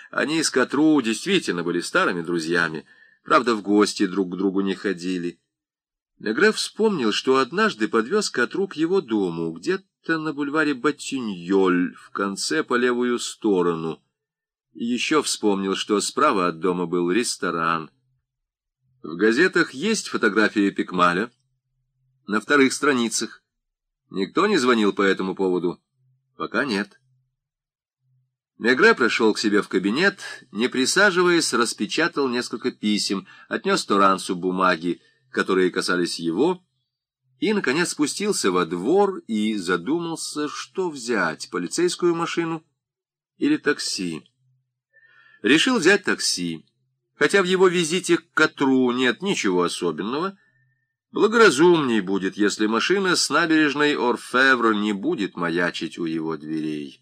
Они с Катру действительно были старыми друзьями, правда, в гости друг к другу не ходили. Мегре вспомнил, что однажды подвез Катру к его дому, где-то на бульваре Баттиньоль, в конце по левую сторону. И еще вспомнил, что справа от дома был ресторан. В газетах есть фотографии Пикмаля. На вторых страницах. Никто не звонил по этому поводу? Пока нет. Мегре прошел к себе в кабинет, не присаживаясь, распечатал несколько писем, отнес Торансу бумаги, которые касались его, и, наконец, спустился во двор и задумался, что взять, полицейскую машину или такси. Решил взять такси, хотя в его визите к Катру нет ничего особенного. Благоразумней будет, если машина с набережной Орфевр не будет маячить у его дверей.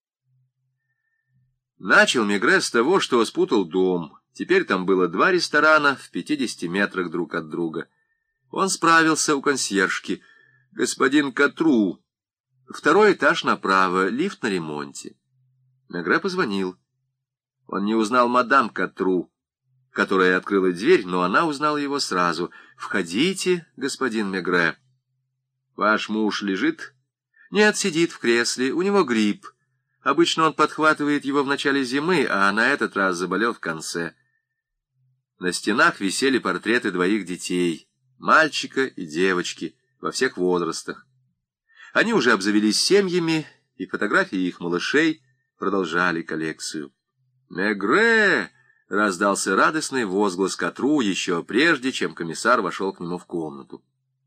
Начал Мегре с того, что спутал дом. Теперь там было 2 ресторана в 50 метрах друг от друга. Он справился у консьержки. «Господин Катру, 2-й этаж направо, лифт на ремонте». Мегре позвонил. Он не узнал мадам Катру, которая открыла дверь, но она узнала его сразу. «Входите, господин Мегре». «Ваш муж лежит?» «Нет, сидит в кресле, у него грипп. Обычно он подхватывает его в начале зимы, а на этот раз заболел в конце». На стенах висели портреты 2 детей, мальчика и девочки, во всех возрастах. Они уже обзавелись семьями, и фотографии их малышей продолжали коллекцию. «Мегре!» — раздался радостный возглас Катру еще прежде, чем комиссар вошел к нему в комнату.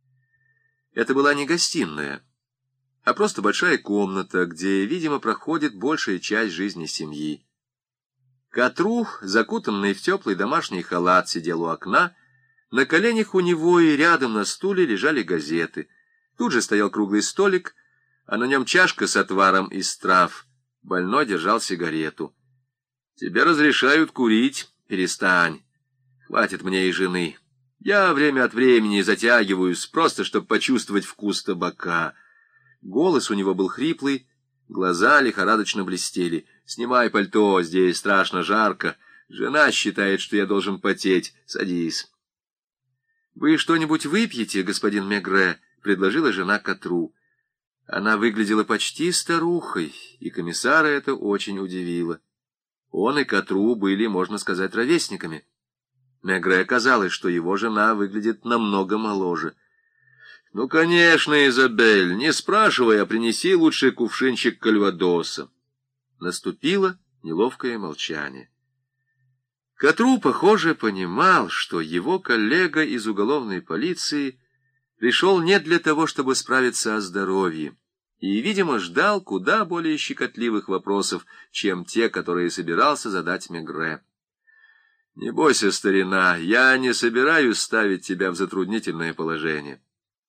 Это была не гостиная, а просто большая комната, где, видимо, проходит большая часть жизни семьи. Катру, закутанный в теплый домашний халат, сидел у окна. На коленях у него и рядом на стуле лежали газеты. Тут же стоял круглый столик, а на нем чашка с отваром из трав. Больной держал сигарету. «Тебе разрешают курить. Перестань. Хватит мне и жены. Я время от времени затягиваюсь, просто чтобы почувствовать вкус табака». Голос у него был хриплый, глаза лихорадочно блестели. «Снимай пальто, здесь страшно жарко. Жена считает, что я должен потеть. Садись». «Вы что-нибудь выпьете, господин Мегре?» — предложила жена Катру. Она выглядела почти старухой, и комиссара это очень удивило. Он и Катру были, можно сказать, ровесниками. Мегре казалось, что его жена выглядит намного моложе. «Ну, конечно, Изабель, не спрашивай, а принеси лучше кувшинчик кальвадоса». Наступило неловкое молчание. Катру, похоже, понимал, что его коллега из уголовной полиции пришел не для того, чтобы справиться о здоровье, и, видимо, ждал куда более щекотливых вопросов, чем те, которые собирался задать Мегре. «Не бойся, старина, я не собираюсь ставить тебя в затруднительное положение».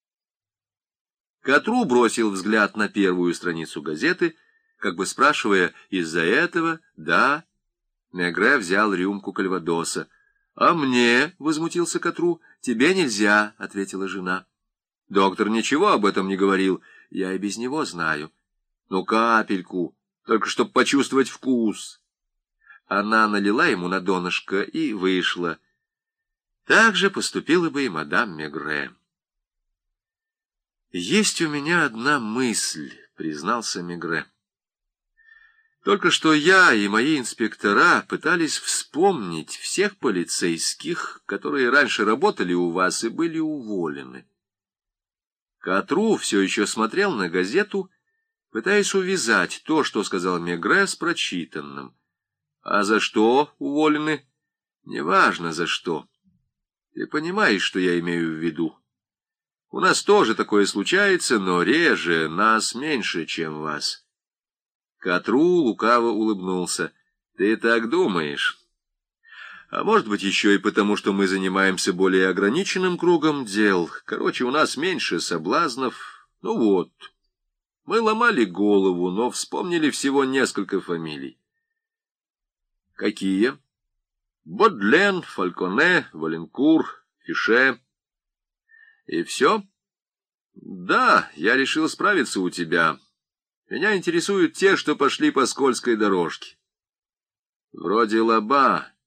Катру бросил взгляд на первую страницу газеты, как бы спрашивая, из-за этого, да. Мегре взял рюмку кальвадоса. «А мне?» — возмутился Катру. «Тебе нельзя», — ответила жена. «Доктор ничего об этом не говорил. Я и без него знаю. Ну, капельку, только чтоб почувствовать вкус». Она налила ему на донышко и вышла. Так же поступила бы и мадам Мегре. «Есть у меня одна мысль», — признался Мегре. «Только что я и мои инспектора пытались вспомнить всех полицейских, которые раньше работали у вас и были уволены». Катру все еще смотрел на газету, пытаясь увязать то, что сказал Мегре, с прочитанным. «А за что уволены?» «Неважно за что. Ты понимаешь, что я имею в виду. У нас тоже такое случается, но реже, нас меньше, чем вас». Катру лукаво улыбнулся. «Ты так думаешь? А может быть, еще и потому, что мы занимаемся более ограниченным кругом дел. Короче, у нас меньше соблазнов. Ну вот, мы ломали голову, но вспомнили всего несколько фамилий». «Какие?» «Бодлен, Фальконе, Валенкур, Фише». «И все?» «Да, я решил справиться у тебя. Меня интересуют те, что пошли по скользкой дорожке». Вроде лоба,